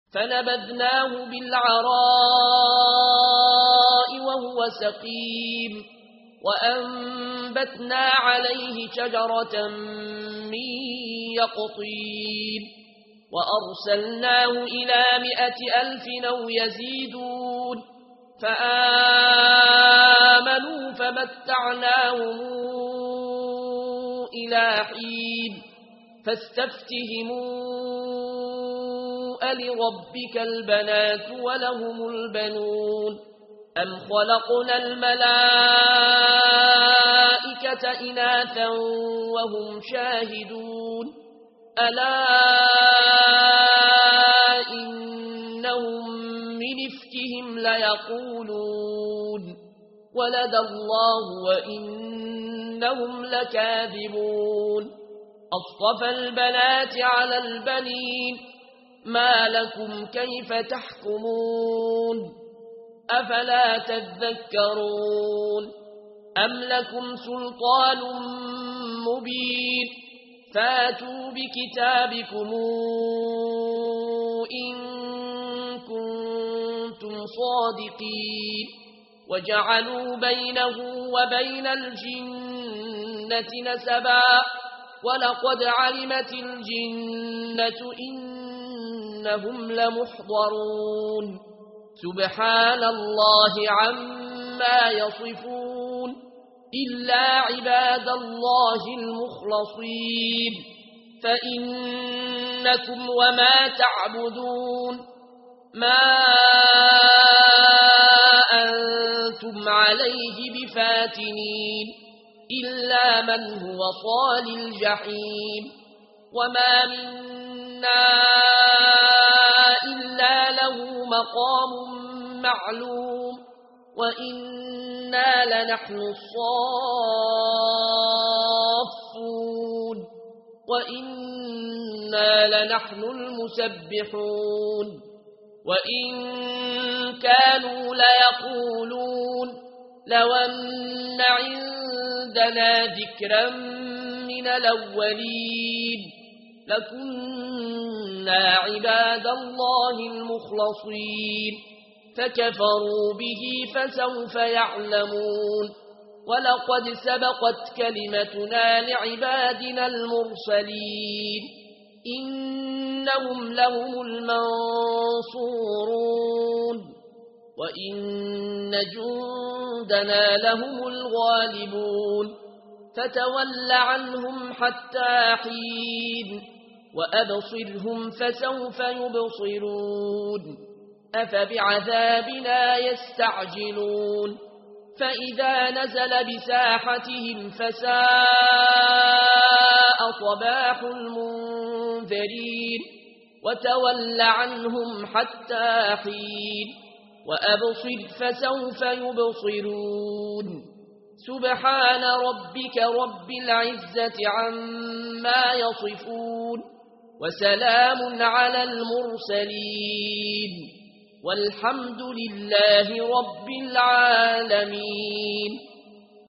فنبذناه بالعراء وهو سقيم وأنبتنا عليه شجرة من يقطين وأرسلناه إلى 100,000 أو يزيدون فآمنوا فمتعناهم إلى حين فاستفتهموا ألربك البنات ولهم البنون أم خلقنا الملائكة إناثا وهم شاهدون ألا إنهم من إفكهم ليقولون ولد الله وإنهم لكاذبون أصطفى البنات على البنين ما لكم كيف تحكمون أفلا تذكرون أم لكم سلطان مبين فاتوا بكتابكم إن كنتم صادقين وجعلوا بينه وبين الجنة نسبا ولقد علمت الجنة إنهم لمحضرون سبحان الله عما يصفون إلا عباد الله المخلصين فإنكم وما تعبدون ما أنتم عليه بفاتنين إلا من هو صال الجحيم وما منا إلا له مقام معلوم وإنا لنحن الصافون وإنا لنحن المسبحون وإن كانوا ليقولون لو أن عندنا ذكرا من الأولين لكنا عباد الله المخلصين فكفروا به فسوف يعلمون ولقد سبقت كلمتنا لعبادنا المرسلين إنهم لهم المنصورون وإن جندنا لهم الغالبون فتول عنهم حتى حين وأبصرهم فسوف يبصرون أفبعذابنا يستعجلون فإذا نزل بساحتهم فساء صباح المنذرين وتول عنهم حتى حين وأبصر فسوف يبصرون سبحان ربك رب العزة عما يصفون وسلام على المرسلين والحمد لله رب العالمين.